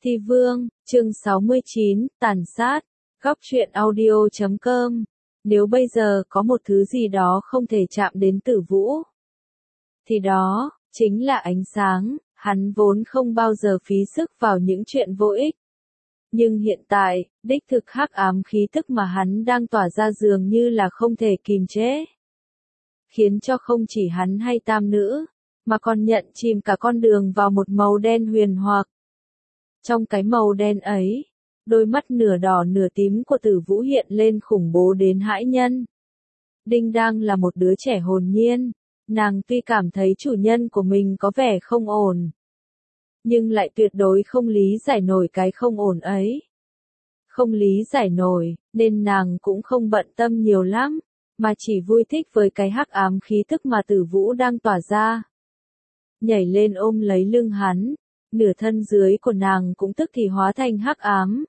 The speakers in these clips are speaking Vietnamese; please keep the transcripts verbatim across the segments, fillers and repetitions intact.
Thi Vương, chương sáu mươi chín, tàn sát, góc truyện audio chấm com. Nếu bây giờ có một thứ gì đó không thể chạm đến Tử Vũ, thì đó, chính là ánh sáng, hắn vốn không bao giờ phí sức vào những chuyện vô ích. Nhưng hiện tại, đích thực hắc ám khí tức mà hắn đang tỏa ra dường như là không thể kìm chế. Khiến cho không chỉ hắn hay tam nữ, mà còn nhận chìm cả con đường vào một màu đen huyền hoặc. Trong cái màu đen ấy, đôi mắt nửa đỏ nửa tím của Tử Vũ hiện lên khủng bố đến hãi nhân. Đinh đang là một đứa trẻ hồn nhiên, nàng tuy cảm thấy chủ nhân của mình có vẻ không ổn, nhưng lại tuyệt đối không lý giải nổi cái không ổn ấy. Không lý giải nổi, nên nàng cũng không bận tâm nhiều lắm, mà chỉ vui thích với cái hắc ám khí tức mà Tử Vũ đang tỏa ra. Nhảy lên ôm lấy lưng hắn, nửa thân dưới của nàng cũng tức thì hóa thành hắc ám.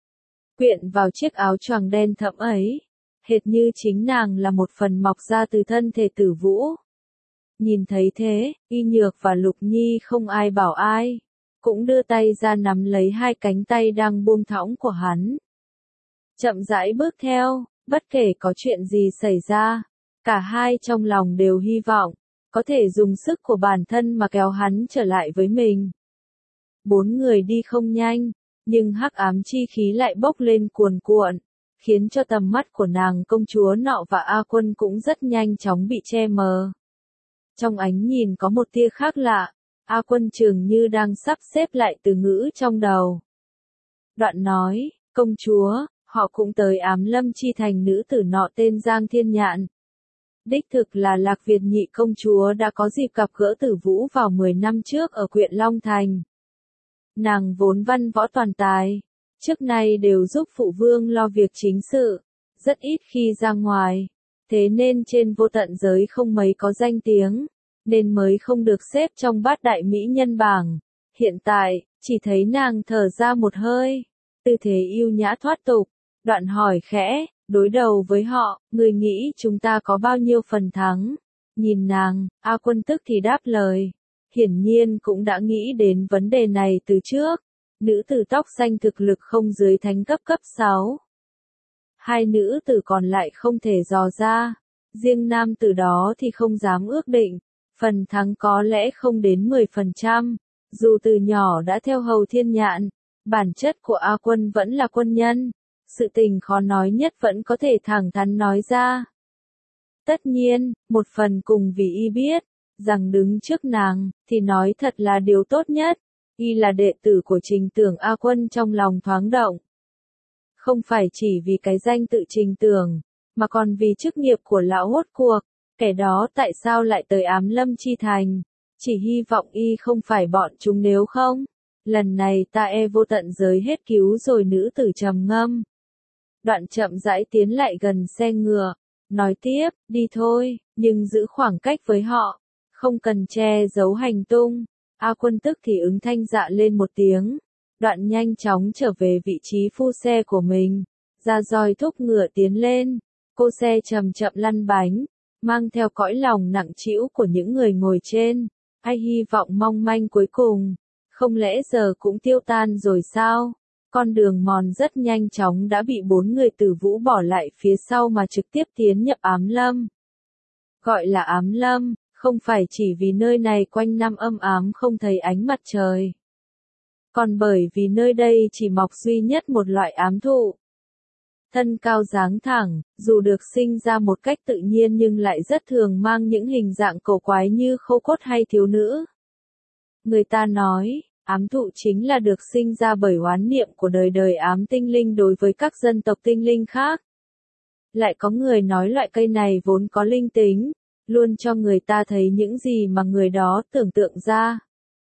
Quyện vào chiếc áo choàng đen thẫm ấy, hệt như chính nàng là một phần mọc ra từ thân thể Tử Vũ. Nhìn thấy thế, Y Nhược và Lục Nhi không ai bảo ai, cũng đưa tay ra nắm lấy hai cánh tay đang buông thõng của hắn. Chậm rãi bước theo, bất kể có chuyện gì xảy ra, cả hai trong lòng đều hy vọng, có thể dùng sức của bản thân mà kéo hắn trở lại với mình. Bốn người đi không nhanh, nhưng hắc ám chi khí lại bốc lên cuồn cuộn, khiến cho tầm mắt của nàng công chúa nọ và A Quân cũng rất nhanh chóng bị che mờ. Trong ánh nhìn có một tia khác lạ, A Quân chừng như đang sắp xếp lại từ ngữ trong đầu. Đoạn nói, công chúa, họ cũng tới ám lâm chi thành nữ tử nọ tên Giang Thiên Nhạn. Đích thực là Lạc Việt nhị công chúa đã có dịp gặp gỡ Tử Vũ vào mười năm trước ở huyện Long Thành. Nàng vốn văn võ toàn tài, trước nay đều giúp phụ vương lo việc chính sự, rất ít khi ra ngoài, thế nên trên vô tận giới không mấy có danh tiếng, nên mới không được xếp trong bát đại mỹ nhân bảng. Hiện tại, chỉ thấy nàng thở ra một hơi, tư thế yêu nhã thoát tục, đoạn hỏi khẽ, đối đầu với họ, người nghĩ chúng ta có bao nhiêu phần thắng? Nhìn nàng, A Quân tức thì đáp lời. Hiển nhiên cũng đã nghĩ đến vấn đề này từ trước. Nữ tử tóc xanh thực lực không dưới thánh cấp cấp sáu. Hai nữ tử còn lại không thể dò ra. Riêng nam tử đó thì không dám ước định. Phần thắng có lẽ không đến mười phần trăm. Dù từ nhỏ đã theo hầu Thiên Nhạn, bản chất của A Quân vẫn là quân nhân. Sự tình khó nói nhất vẫn có thể thẳng thắn nói ra. Tất nhiên, một phần cùng vì y biết rằng đứng trước nàng, thì nói thật là điều tốt nhất. Y là đệ tử của Trình Tưởng. A Quân trong lòng thoáng động. Không phải chỉ vì cái danh tự Trình Tưởng, mà còn vì chức nghiệp của lão hốt cuộc. Kẻ đó tại sao lại tới ám lâm chi thành? Chỉ hy vọng y không phải bọn chúng, nếu không, lần này ta e vô tận giới hết cứu rồi. Nữ tử trầm ngâm. Đoạn chậm rãi tiến lại gần xe ngựa, nói tiếp, đi thôi, nhưng giữ khoảng cách với họ. Không cần che giấu hành tung. A Quân tức thì ứng thanh dạ lên một tiếng. Đoạn nhanh chóng trở về vị trí phu xe của mình. Ra roi thúc ngựa tiến lên. Cô xe chậm chậm lăn bánh, mang theo cõi lòng nặng trĩu của những người ngồi trên. Ai hy vọng mong manh cuối cùng, không lẽ giờ cũng tiêu tan rồi sao? Con đường mòn rất nhanh chóng đã bị bốn người Tử Vũ bỏ lại phía sau mà trực tiếp tiến nhập ám lâm. Gọi là ám lâm, không phải chỉ vì nơi này quanh năm âm ám không thấy ánh mặt trời, còn bởi vì nơi đây chỉ mọc duy nhất một loại ám thụ. Thân cao dáng thẳng, dù được sinh ra một cách tự nhiên nhưng lại rất thường mang những hình dạng cổ quái như khâu cốt hay thiếu nữ. Người ta nói, ám thụ chính là được sinh ra bởi oán niệm của đời đời ám tinh linh đối với các dân tộc tinh linh khác. Lại có người nói loại cây này vốn có linh tính, luôn cho người ta thấy những gì mà người đó tưởng tượng ra.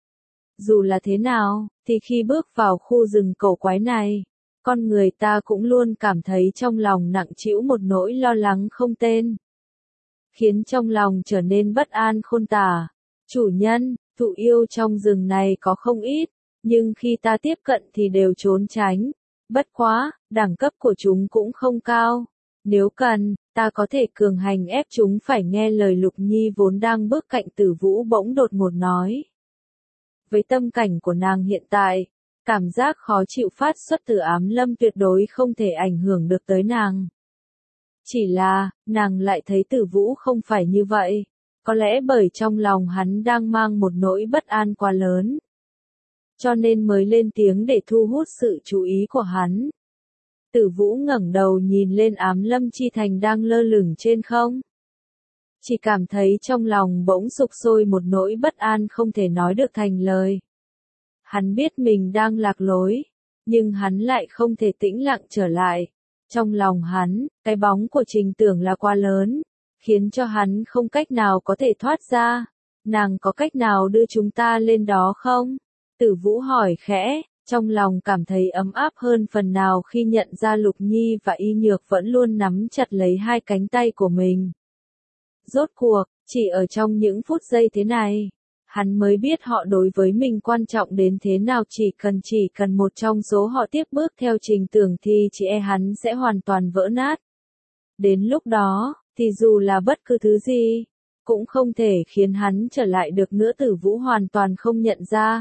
Dù là thế nào, thì khi bước vào khu rừng cổ quái này, con người ta cũng luôn cảm thấy trong lòng nặng trĩu một nỗi lo lắng không tên, khiến trong lòng trở nên bất an khôn tả. Chủ nhân, thụ yêu trong rừng này có không ít, nhưng khi ta tiếp cận thì đều trốn tránh. Bất quá, đẳng cấp của chúng cũng không cao. Nếu cần, ta có thể cường hành ép chúng phải nghe lời. Lục Nhi vốn đang bước cạnh Tử Vũ bỗng đột ngột nói. Với tâm cảnh của nàng hiện tại, Cảm giác khó chịu phát xuất từ Ám Lâm tuyệt đối không thể ảnh hưởng được tới nàng. Chỉ là, nàng lại thấy Tử Vũ không phải như vậy. Có lẽ bởi trong lòng hắn đang mang một nỗi bất an quá lớn. Cho nên mới lên tiếng để thu hút sự chú ý của hắn. Tử Vũ ngẩng đầu nhìn lên Ám Lâm Chi Thành đang lơ lửng trên không. Chỉ cảm thấy trong lòng bỗng sục sôi một nỗi bất an không thể nói được thành lời. Hắn biết mình đang lạc lối, nhưng hắn lại không thể tĩnh lặng trở lại. Trong lòng hắn, cái bóng của Trình Tưởng là quá lớn, khiến cho hắn không cách nào có thể thoát ra. Nàng có cách nào đưa chúng ta lên đó không? Tử Vũ hỏi khẽ, trong lòng cảm thấy ấm áp hơn phần nào khi nhận ra Lục Nhi và Y Nhược vẫn luôn nắm chặt lấy hai cánh tay của mình. Rốt cuộc, chỉ ở trong những phút giây thế này, hắn mới biết họ đối với mình quan trọng đến thế nào. Chỉ cần chỉ cần một trong số họ tiếp bước theo Trình Tưởng thì chỉ e hắn sẽ hoàn toàn vỡ nát. Đến lúc đó, thì dù là bất cứ thứ gì, cũng không thể khiến hắn trở lại được nữa. Tử Vũ hoàn toàn không nhận ra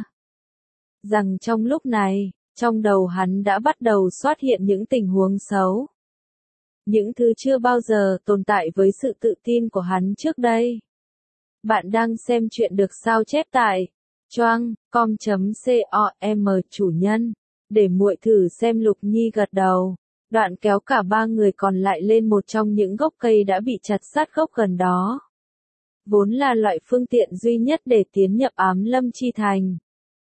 rằng trong lúc này, trong đầu hắn đã bắt đầu xuất hiện những tình huống xấu. Những thứ chưa bao giờ tồn tại với sự tự tin của hắn trước đây. Bạn đang xem chuyện được sao chép tại choang com chấm com. Chủ nhân, để muội thử xem. Lục Nhi gật đầu, đoạn kéo cả ba người còn lại lên một trong những gốc cây đã bị chặt sát gốc gần đó. Vốn là loại phương tiện duy nhất để tiến nhập Ám Lâm Chi Thành.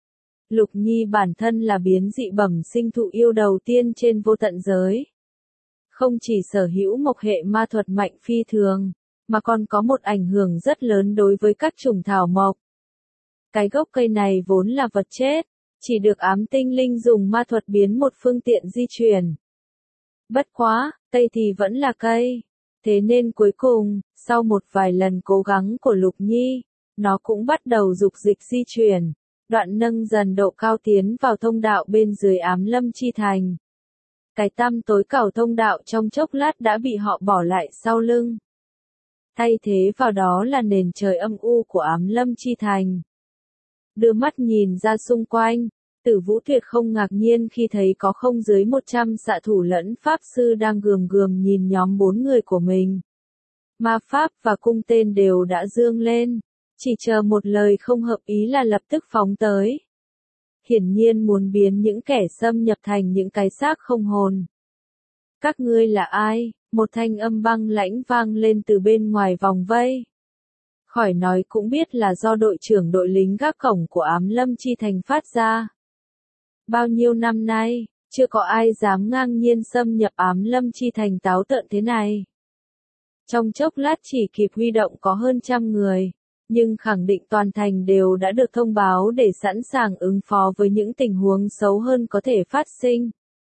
Lục Nhi bản thân là biến dị bẩm sinh thụ yêu đầu tiên trên vô tận giới. Không chỉ sở hữu mộc hệ ma thuật mạnh phi thường, mà còn có một ảnh hưởng rất lớn đối với các chủng thảo mộc. Cái gốc cây này vốn là vật chết, chỉ được ám tinh linh dùng ma thuật biến một phương tiện di chuyển. Bất quá, cây thì vẫn là cây. Thế nên cuối cùng, sau một vài lần cố gắng của Lục Nhi, nó cũng bắt đầu dục dịch di chuyển, đoạn nâng dần độ cao tiến vào thông đạo bên dưới Ám Lâm Chi Thành. Cái tăm tối cẩu thông đạo trong chốc lát đã bị họ bỏ lại sau lưng. Thay thế vào đó là nền trời âm u của Ám Lâm Chi Thành. Đưa mắt nhìn ra xung quanh, Tử Vũ tuyệt không ngạc nhiên khi thấy có không dưới một trăm xạ thủ lẫn pháp sư đang gườm gườm nhìn nhóm bốn người của mình. Ma pháp và cung tên đều đã dương lên, chỉ chờ một lời không hợp ý là lập tức phóng tới. Hiển nhiên muốn biến những kẻ xâm nhập thành những cái xác không hồn. Các ngươi là ai? Một thanh âm băng lãnh vang lên từ bên ngoài vòng vây. Khỏi nói cũng biết là do đội trưởng đội lính gác cổng của Ám Lâm Chi Thành phát ra. Bao nhiêu năm nay, chưa có ai dám ngang nhiên xâm nhập Ám Lâm Chi Thành táo tợn thế này. Trong chốc lát chỉ kịp huy động có hơn trăm người, nhưng khẳng định toàn thành đều đã được thông báo để sẵn sàng ứng phó với những tình huống xấu hơn có thể phát sinh.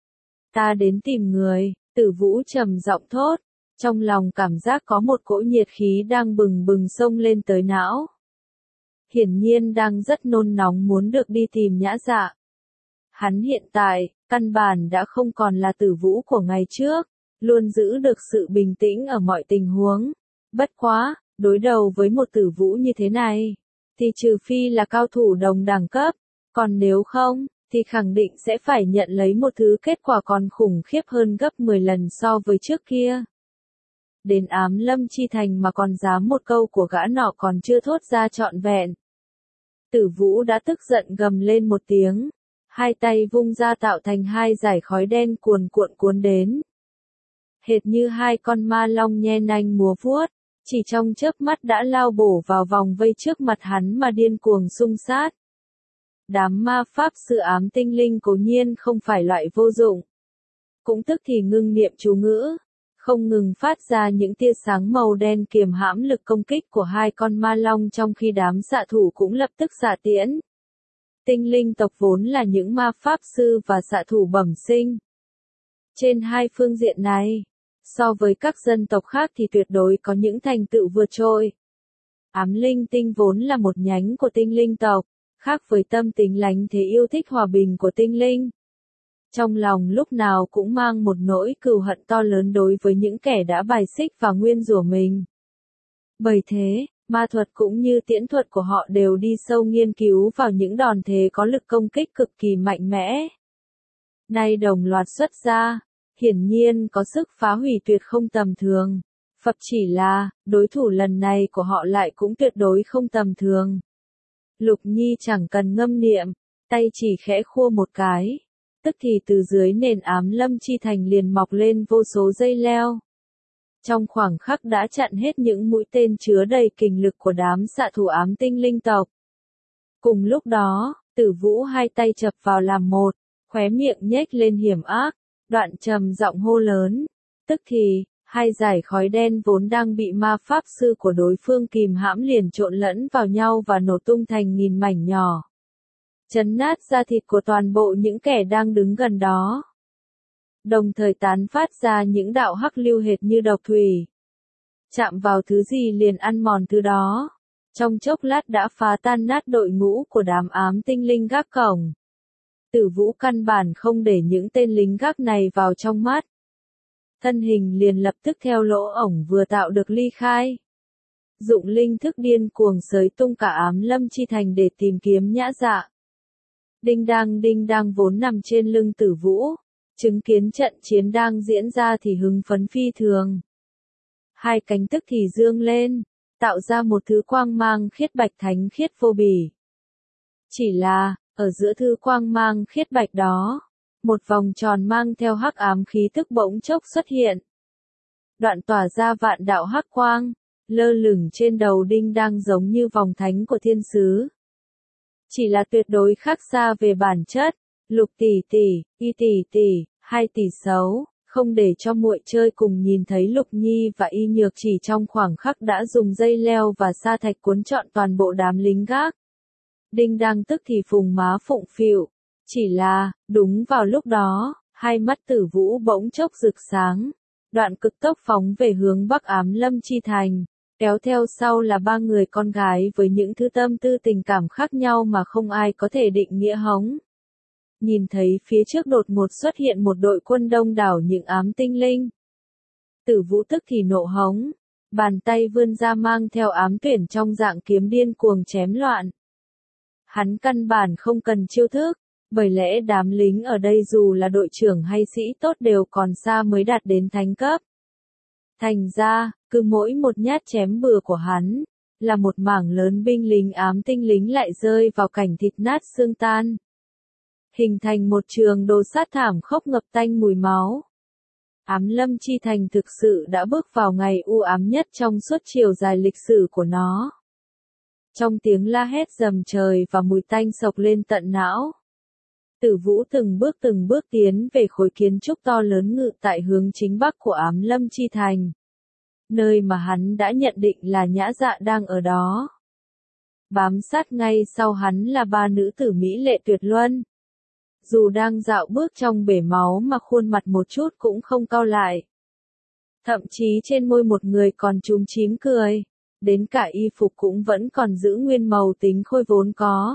Ta đến tìm người, Tử Vũ trầm giọng thốt, trong lòng cảm giác có một cỗ nhiệt khí đang bừng bừng xông lên tới não. Hiển nhiên đang rất nôn nóng muốn được đi tìm Nhã Dạ. Hắn hiện tại, căn bản đã không còn là Tử Vũ của ngày trước, luôn giữ được sự bình tĩnh ở mọi tình huống. Bất quá, đối đầu với một Tử Vũ như thế này, thì trừ phi là cao thủ đồng đẳng cấp, còn nếu không, thì khẳng định sẽ phải nhận lấy một thứ kết quả còn khủng khiếp hơn gấp mười lần so với trước kia. Đến Ám Lâm Chi Thành mà còn dám một câu của gã nọ còn chưa thốt ra trọn vẹn. Tử Vũ đã tức giận gầm lên một tiếng, hai tay vung ra tạo thành hai dải khói đen cuồn cuộn cuốn đến. Hệt như hai con ma long nhe nanh múa vuốt, chỉ trong chớp mắt đã lao bổ vào vòng vây trước mặt hắn mà điên cuồng xung sát. Đám ma pháp sư ám tinh linh cố nhiên không phải loại vô dụng. Cũng tức thì ngưng niệm chú ngữ, không ngừng phát ra những tia sáng màu đen kiềm hãm lực công kích của hai con ma long, trong khi đám xạ thủ cũng lập tức xạ tiễn. Tinh linh tộc vốn là những ma pháp sư và xạ thủ bẩm sinh. Trên hai phương diện này, so với các dân tộc khác thì tuyệt đối có những thành tựu vượt trội. Ám linh tinh vốn là một nhánh của tinh linh tộc, khác với tâm tính lánh thế yêu thích hòa bình của tinh linh. Trong lòng lúc nào cũng mang một nỗi cừu hận to lớn đối với những kẻ đã bài xích và nguyên rủa mình. Bởi thế, Ma thuật cũng như tiễn thuật của họ đều đi sâu nghiên cứu vào những đòn thế có lực công kích cực kỳ mạnh mẽ. Nay đồng loạt xuất ra, hiển nhiên có sức phá hủy tuyệt không tầm thường. Phập chỉ là, đối thủ lần này của họ lại cũng tuyệt đối không tầm thường. Lục Nhi chẳng cần ngâm niệm, tay chỉ khẽ khua một cái. Tức thì từ dưới nền ám lâm chi thành liền mọc lên vô số dây leo. Trong khoảng khắc đã chặn hết những mũi tên chứa đầy kình lực của đám xạ thủ ám tinh linh tộc. Cùng lúc đó, Tử Vũ hai tay chập vào làm một, khóe miệng nhếch lên hiểm ác, đoạn trầm giọng hô lớn. Tức thì, hai dải khói đen vốn đang bị ma pháp sư của đối phương kìm hãm liền trộn lẫn vào nhau và nổ tung thành nghìn mảnh nhỏ. Chấn nát da thịt của toàn bộ những kẻ đang đứng gần đó. Đồng thời tán phát ra những đạo hắc lưu hệt như độc thủy. Chạm vào thứ gì liền ăn mòn thứ đó. Trong chốc lát đã phá tan nát đội ngũ của đám ám tinh linh gác cổng. Tử Vũ căn bản không để những tên lính gác này vào trong mắt. Thân hình liền lập tức theo lỗ ổng vừa tạo được ly khai. Dụng linh thức điên cuồng xới tung cả ám lâm chi thành để tìm kiếm Nhã Dạ. Đinh đang đinh đang vốn nằm trên lưng Tử Vũ, chứng kiến trận chiến đang diễn ra thì hưng phấn phi thường. Hai cánh tức thì dương lên, tạo ra một thứ quang mang khiết bạch thánh khiết vô bỉ. Chỉ là, ở giữa thứ quang mang khiết bạch đó, một vòng tròn mang theo hắc ám khí tức bỗng chốc xuất hiện. Đoạn tỏa ra vạn đạo hắc quang, lơ lửng trên đầu đinh đang giống như vòng thánh của thiên sứ. Chỉ là tuyệt đối khác xa về bản chất. Lục tỷ tỷ, Y tỷ tỷ, hai tỷ xấu, không để cho muội chơi cùng nhìn thấy Lục Nhi và Y Nhược chỉ trong khoảng khắc đã dùng dây leo và sa thạch cuốn trọn toàn bộ đám lính gác. Đinh đang tức thì phùng má phụng phịu, chỉ là, đúng vào lúc đó, hai mắt Tử Vũ bỗng chốc rực sáng, đoạn cực tốc phóng về hướng Bắc ám lâm chi thành, kéo theo sau là ba người con gái với những thứ tâm tư tình cảm khác nhau mà không ai có thể định nghĩa hống. Nhìn thấy phía trước đột ngột xuất hiện một đội quân đông đảo những ám tinh linh. Tử Vũ tức thì nộ hống, bàn tay vươn ra mang theo ám tuyển trong dạng kiếm điên cuồng chém loạn. Hắn căn bản không cần chiêu thức, bởi lẽ đám lính ở đây dù là đội trưởng hay sĩ tốt đều còn xa mới đạt đến thánh cấp. Thành ra, cứ mỗi một nhát chém bừa của hắn, là một mảng lớn binh lính ám tinh lính lại rơi vào cảnh thịt nát xương tan. Hình thành một trường đồ sát thảm khốc ngập tanh mùi máu. Ám lâm chi thành thực sự đã bước vào ngày u ám nhất trong suốt chiều dài lịch sử của nó. Trong tiếng la hét rầm trời và mùi tanh sộc lên tận não. Tử Vũ từng bước từng bước tiến về khối kiến trúc to lớn ngự tại hướng chính bắc của ám lâm chi thành. Nơi mà hắn đã nhận định là Nhã Dạ đang ở đó. Bám sát ngay sau hắn là ba nữ tử mỹ lệ tuyệt luân. Dù đang dạo bước trong bể máu mà khuôn mặt một chút cũng không cau lại. Thậm chí trên môi một người còn chúm chím cười. Đến cả y phục cũng vẫn còn giữ nguyên màu tính khôi vốn có.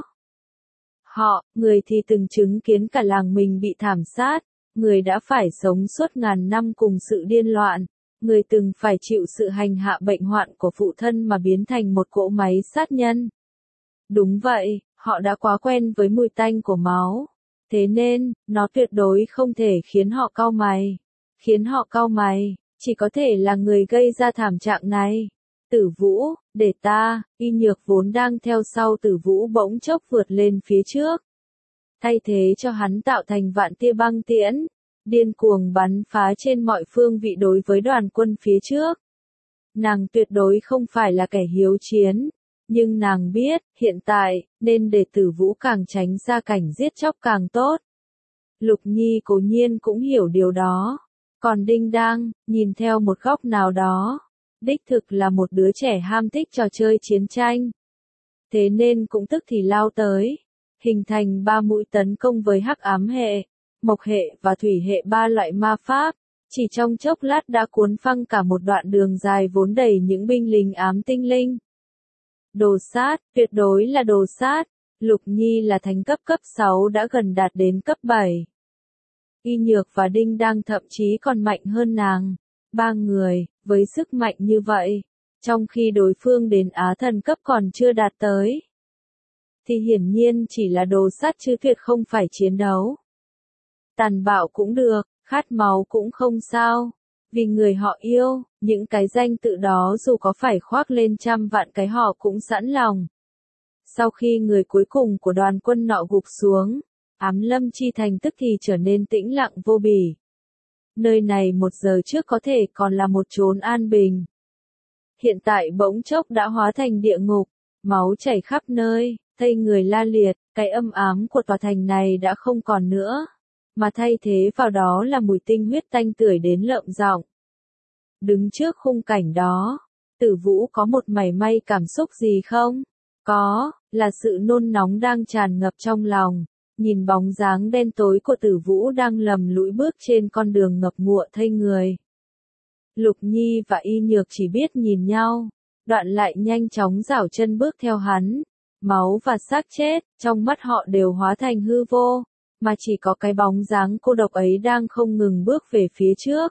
Họ, người thì từng chứng kiến cả làng mình bị thảm sát, người đã phải sống suốt ngàn năm cùng sự điên loạn, người từng phải chịu sự hành hạ bệnh hoạn của phụ thân mà biến thành một cỗ máy sát nhân. Đúng vậy, họ đã quá quen với mùi tanh của máu. Thế nên, nó tuyệt đối không thể khiến họ cau mày. Khiến họ cau mày, chỉ có thể là người gây ra thảm trạng này. Tử Vũ, để ta, Y Nhược vốn đang theo sau Tử Vũ bỗng chốc vượt lên phía trước. Thay thế cho hắn tạo thành vạn tia băng tiễn, điên cuồng bắn phá trên mọi phương vị đối với đoàn quân phía trước. Nàng tuyệt đối không phải là kẻ hiếu chiến, nhưng nàng biết, hiện tại, nên để Tử Vũ càng tránh ra cảnh giết chóc càng tốt. Lục Nhi cố nhiên cũng hiểu điều đó, còn Đinh Đang, nhìn theo một góc nào đó, đích thực là một đứa trẻ ham thích trò chơi chiến tranh. Thế nên cũng tức thì lao tới, hình thành ba mũi tấn công với hắc ám hệ, mộc hệ và thủy hệ ba loại ma pháp, chỉ trong chốc lát đã cuốn phăng cả một đoạn đường dài vốn đầy những binh lính ám tinh linh. Đồ sát, tuyệt đối là đồ sát, Lục Nhi là thánh cấp cấp sáu đã gần đạt đến cấp bảy. Y Nhược và Đinh Đang thậm chí còn mạnh hơn nàng. Ba người, với sức mạnh như vậy, trong khi đối phương đến Á thần cấp còn chưa đạt tới. Thì hiển nhiên chỉ là đồ sát chứ tuyệt không phải chiến đấu. Tàn bạo cũng được, khát máu cũng không sao. Vì người họ yêu, những cái danh tự đó dù có phải khoác lên trăm vạn cái họ cũng sẵn lòng. Sau khi người cuối cùng của đoàn quân nọ gục xuống, Ám Lâm Chi Thành tức thì trở nên tĩnh lặng vô bỉ. Nơi này một giờ trước có thể còn là một chốn an bình. Hiện tại bỗng chốc đã hóa thành địa ngục, máu chảy khắp nơi, thây người la liệt, cái âm ám của tòa thành này đã không còn nữa, mà thay thế vào đó là mùi tinh huyết tanh tưởi đến lợm giọng. Đứng trước khung cảnh đó, Tử Vũ có một mảy may cảm xúc gì không? Có, là sự nôn nóng đang tràn ngập trong lòng, nhìn bóng dáng đen tối của Tử Vũ đang lầm lũi bước trên con đường ngập ngụa thây người. Lục Nhi và Y Nhược chỉ biết nhìn nhau, đoạn lại nhanh chóng giảo chân bước theo hắn. Máu và xác chết, trong mắt họ đều hóa thành hư vô, mà chỉ có cái bóng dáng cô độc ấy đang không ngừng bước về phía trước.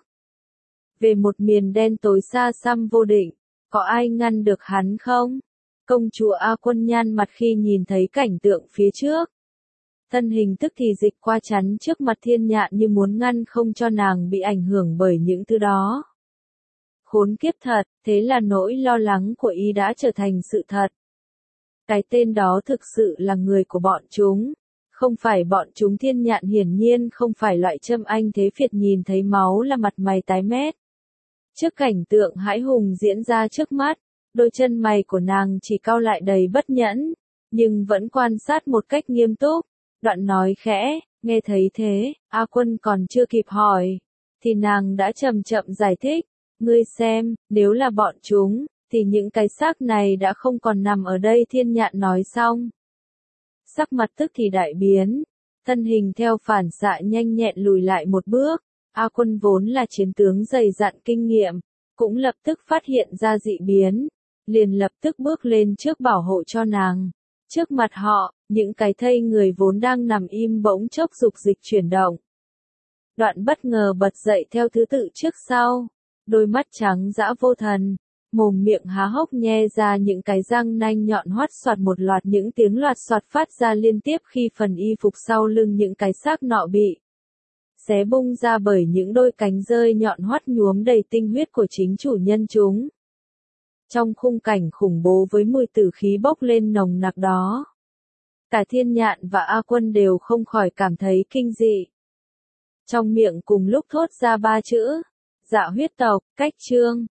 Về một miền đen tối xa xăm vô định, có ai ngăn được hắn không? Công chúa A Quân nhăn mặt khi nhìn thấy cảnh tượng phía trước. Thân hình tức thì dịch qua chắn trước mặt Thiên Nhạn như muốn ngăn không cho nàng bị ảnh hưởng bởi những thứ đó. Khốn kiếp thật, thế là nỗi lo lắng của y đã trở thành sự thật. Cái tên đó thực sự là người của bọn chúng, không phải bọn chúng. Thiên Nhạn hiển nhiên không phải loại châm anh thế phiệt nhìn thấy máu là mặt mày tái mét. Trước cảnh tượng hãi hùng diễn ra trước mắt, đôi chân mày của nàng chỉ cau lại đầy bất nhẫn, nhưng vẫn quan sát một cách nghiêm túc, đoạn nói khẽ, nghe thấy thế, A Quân còn chưa kịp hỏi, thì nàng đã chậm chậm giải thích, ngươi xem, nếu là bọn chúng, thì những cái xác này đã không còn nằm ở đây. Thiên Nhạn nói xong, sắc mặt tức thì đại biến, thân hình theo phản xạ nhanh nhẹn lùi lại một bước. A Quân vốn là chiến tướng dày dặn kinh nghiệm, cũng lập tức phát hiện ra dị biến, liền lập tức bước lên trước bảo hộ cho nàng. Trước mặt họ, những cái thây người vốn đang nằm im bỗng chốc dục dịch chuyển động. Đoạn bất ngờ bật dậy theo thứ tự trước sau, đôi mắt trắng dã vô thần, mồm miệng há hốc nhe ra những cái răng nanh nhọn hoắt soạt, một loạt những tiếng loạt soạt phát ra liên tiếp khi phần y phục sau lưng những cái xác nọ bị xé bung ra bởi những đôi cánh rơi nhọn hoắt nhuốm đầy tinh huyết của chính chủ nhân chúng. Trong khung cảnh khủng bố với mùi tử khí bốc lên nồng nặc đó, cả Thiên Nhạn và A Quân đều không khỏi cảm thấy kinh dị. Trong miệng cùng lúc thốt ra ba chữ, Dạ huyết tộc, cách chương.